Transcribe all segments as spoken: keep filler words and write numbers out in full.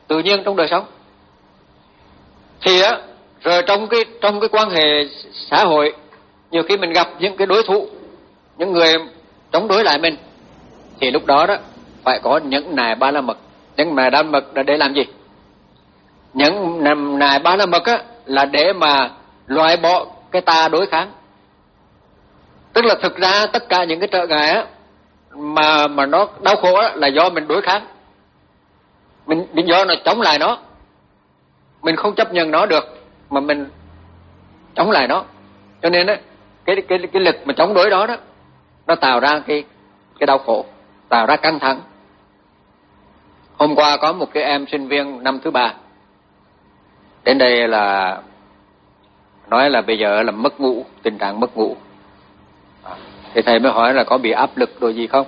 tự nhiên trong đời sống. Thì á, rồi trong cái trong cái quan hệ xã hội, nhiều khi mình gặp những cái đối thủ, những người chống đối lại mình, thì lúc đó đó phải có những nài ba la mật. Những nài ba la mật là để làm gì? Những nài ba la mật á là để mà loại bỏ cái ta đối kháng. Tức là thực ra tất cả những cái trở ngại á mà mà nó đau khổ á là do mình đối kháng. Mình, mình do nó chống lại nó. Mình không chấp nhận nó được mà mình chống lại nó. Cho nên á cái cái cái lực mà chống đối đó đó nó tạo ra cái cái đau khổ, tạo ra căng thẳng. Hôm qua có một cái em sinh viên năm thứ ba đến đây là nói là bây giờ là mất ngủ, tình trạng mất ngủ. Thì thầy mới hỏi là có bị áp lực đồ gì không?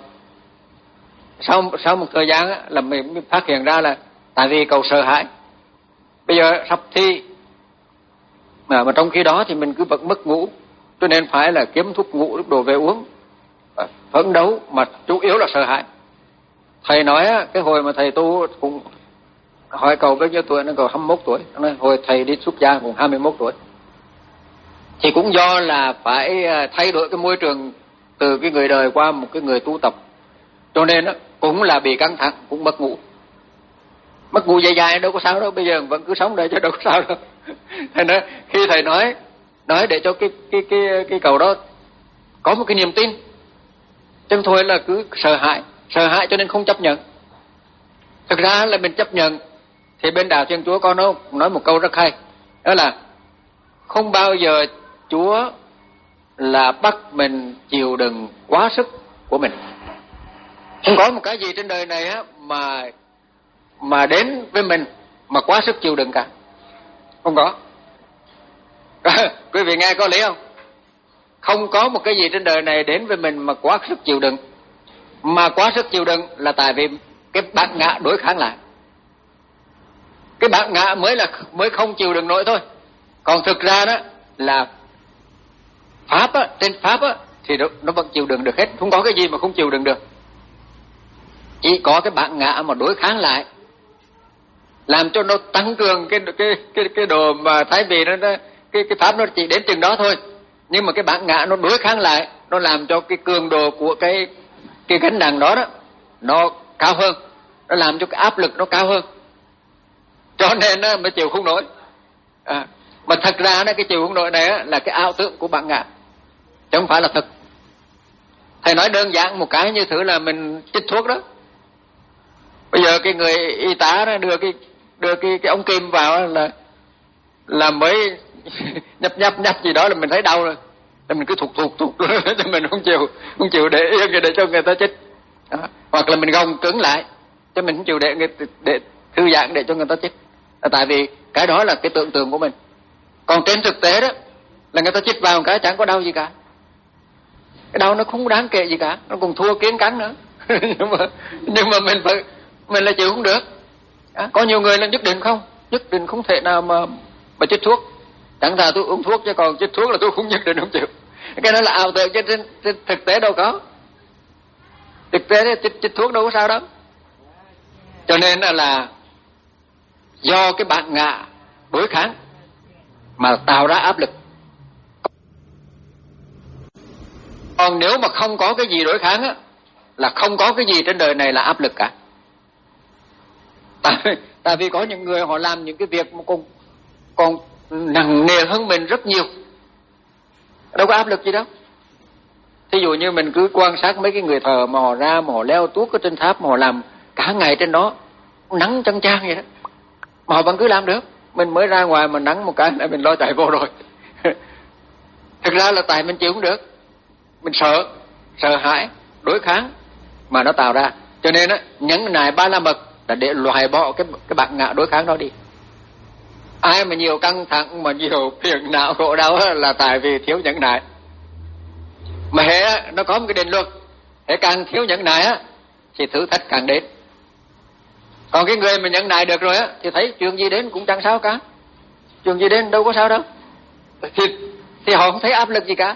Sau sau một thời gian á, là mình mới phát hiện ra là tại vì cậu sợ hãi. Bây giờ sắp thi mà, mà trong khi đó thì mình cứ vẫn mất ngủ, cho nên phải là kiếm thuốc ngủ lúc đồ về uống, phấn đấu, mà chủ yếu là sợ hãi. Thầy nói á, cái hồi mà thầy tu cũng hỏi cậu bao nhiêu tuổi, nó cậu hai mươi mốt tuổi, nó nói hồi thầy đi xuất gia cũng hai mươi mốt tuổi. Thì cũng do là phải thay đổi cái môi trường từ cái người đời qua một cái người tu tập, cho nên á cũng là bị căng thẳng, cũng mất ngủ. Mất ngủ dài dài đâu có sao đâu, bây giờ vẫn cứ sống đây chứ đâu có sao đâu. Thầy nói, khi thầy nói nói để cho cái cái cái cái cầu đó có một cái niềm tin, chứ thôi là cứ sợ hãi, sợ hãi cho nên không chấp nhận. Thực ra là mình chấp nhận. Thì bên đạo Thiên Chúa có nói, nói một câu rất hay, đó là không bao giờ Chúa là bắt mình chịu đựng quá sức của mình. Không có một cái gì trên đời này á mà mà đến với mình mà quá sức chịu đựng cả. Không có. Quý vị nghe có lý không? Không có một cái gì trên đời này đến với mình mà quá sức chịu đựng. Mà quá sức chịu đựng là tại vì cái bản ngã đối kháng lại. Cái bản ngã mới là mới không chịu đựng nổi thôi. Còn thực ra đó là pháp á, trên pháp á thì nó, nó vẫn chịu đựng được hết, không có cái gì mà không chịu đựng được. Chỉ có cái bản ngã mà đối kháng lại, làm cho nó tăng cường cái cái cái cái đồ mà thái vì nó, nó cái cái pháp nó chỉ đến chừng đó thôi. Nhưng mà cái bản ngã nó đối kháng lại, nó làm cho cái cường độ của cái cái gánh nặng đó đó nó cao hơn, nó làm cho cái áp lực nó cao hơn, cho nên nó mới chịu không nổi. À, mà thật ra đó, cái chịu không nổi này á, là cái ảo tưởng của bản ngã, chứ không phải là thật. Thầy nói đơn giản một cái như thử là mình chích thuốc đó. Bây giờ cái người y tá đó đưa cái đưa cái cái ống kim vào là là mới nhấp nhấp nhấp gì đó là mình thấy đau rồi, thì mình cứ thụt thụt thụt cho mình không chịu không chịu để yên để cho người ta chích. Đó. Hoặc là mình gồng cứng lại cho mình không chịu để để thư giãn để cho người ta chích. Là tại vì cái đó là cái tưởng tượng của mình. Còn trên thực tế đó là người ta chích vào một cái chẳng có đau gì cả. Cái đau nó không đáng kể gì cả, nó còn thua kiến cắn nữa. nhưng mà nhưng mà mình phải mình là chịu không được. À, có nhiều người là nhất định không, nhất định không thể nào mà mà chích thuốc. Chẳng thà tôi uống thuốc chứ còn chích thuốc là tôi không nhất định không chịu. Cái đó là ảo tưởng, chứ trên, trên thực tế đâu có. Thực tế chích, chích thuốc đâu có sao đâu. Cho nên là do cái bản ngã đối kháng mà tạo ra áp lực. Còn nếu mà không có cái gì đối kháng á, là không có cái gì trên đời này là áp lực cả. Tại, tại vì có những người họ làm những cái việc mà còn, còn nặng nề hơn mình rất nhiều, đâu có áp lực gì đâu. Thí dụ như mình cứ quan sát mấy cái người thờ mà họ ra mà họ leo tuốt ở trên tháp mà họ làm cả ngày trên đó, nắng chang chang vậy đó, mà họ vẫn cứ làm được. Mình mới ra ngoài mà nắng một cái là mình lo chạy vô rồi. Thực ra là tại mình chịu không được, mình sợ, sợ hãi, đối kháng mà nó tạo ra. Cho nên á, nhẫn nại ba la mật là để loại bỏ cái cái bản ngã đối kháng đó đi. Ai mà nhiều căng thẳng mà nhiều phiền não khổ đau là tại vì thiếu nhẫn nại. Mà hệ nó có một cái định luật, hệ càng thiếu nhẫn nại á thì thử thách càng đến. Còn cái người mà nhẫn nại được rồi á thì thấy chuyện gì đến cũng chẳng sao cả, chuyện gì đến đâu có sao đâu, thì thì họ không thấy áp lực gì cả.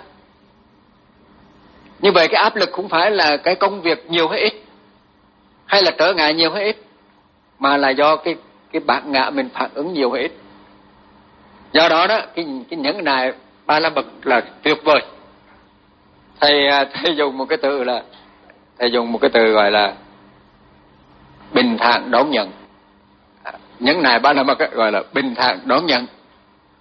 Như vậy cái áp lực không phải là cái công việc nhiều hay ít, hay là trở ngại nhiều hay ít, mà là do cái cái bản ngã mình phản ứng nhiều hay ít. Do đó đó cái cái nhẫn nại Ba La Mật là tuyệt vời. Thầy thầy dùng một cái từ là thầy dùng một cái từ gọi là bình thản đón nhận. Nhẫn nại Ba La Mật gọi là bình thản đón nhận.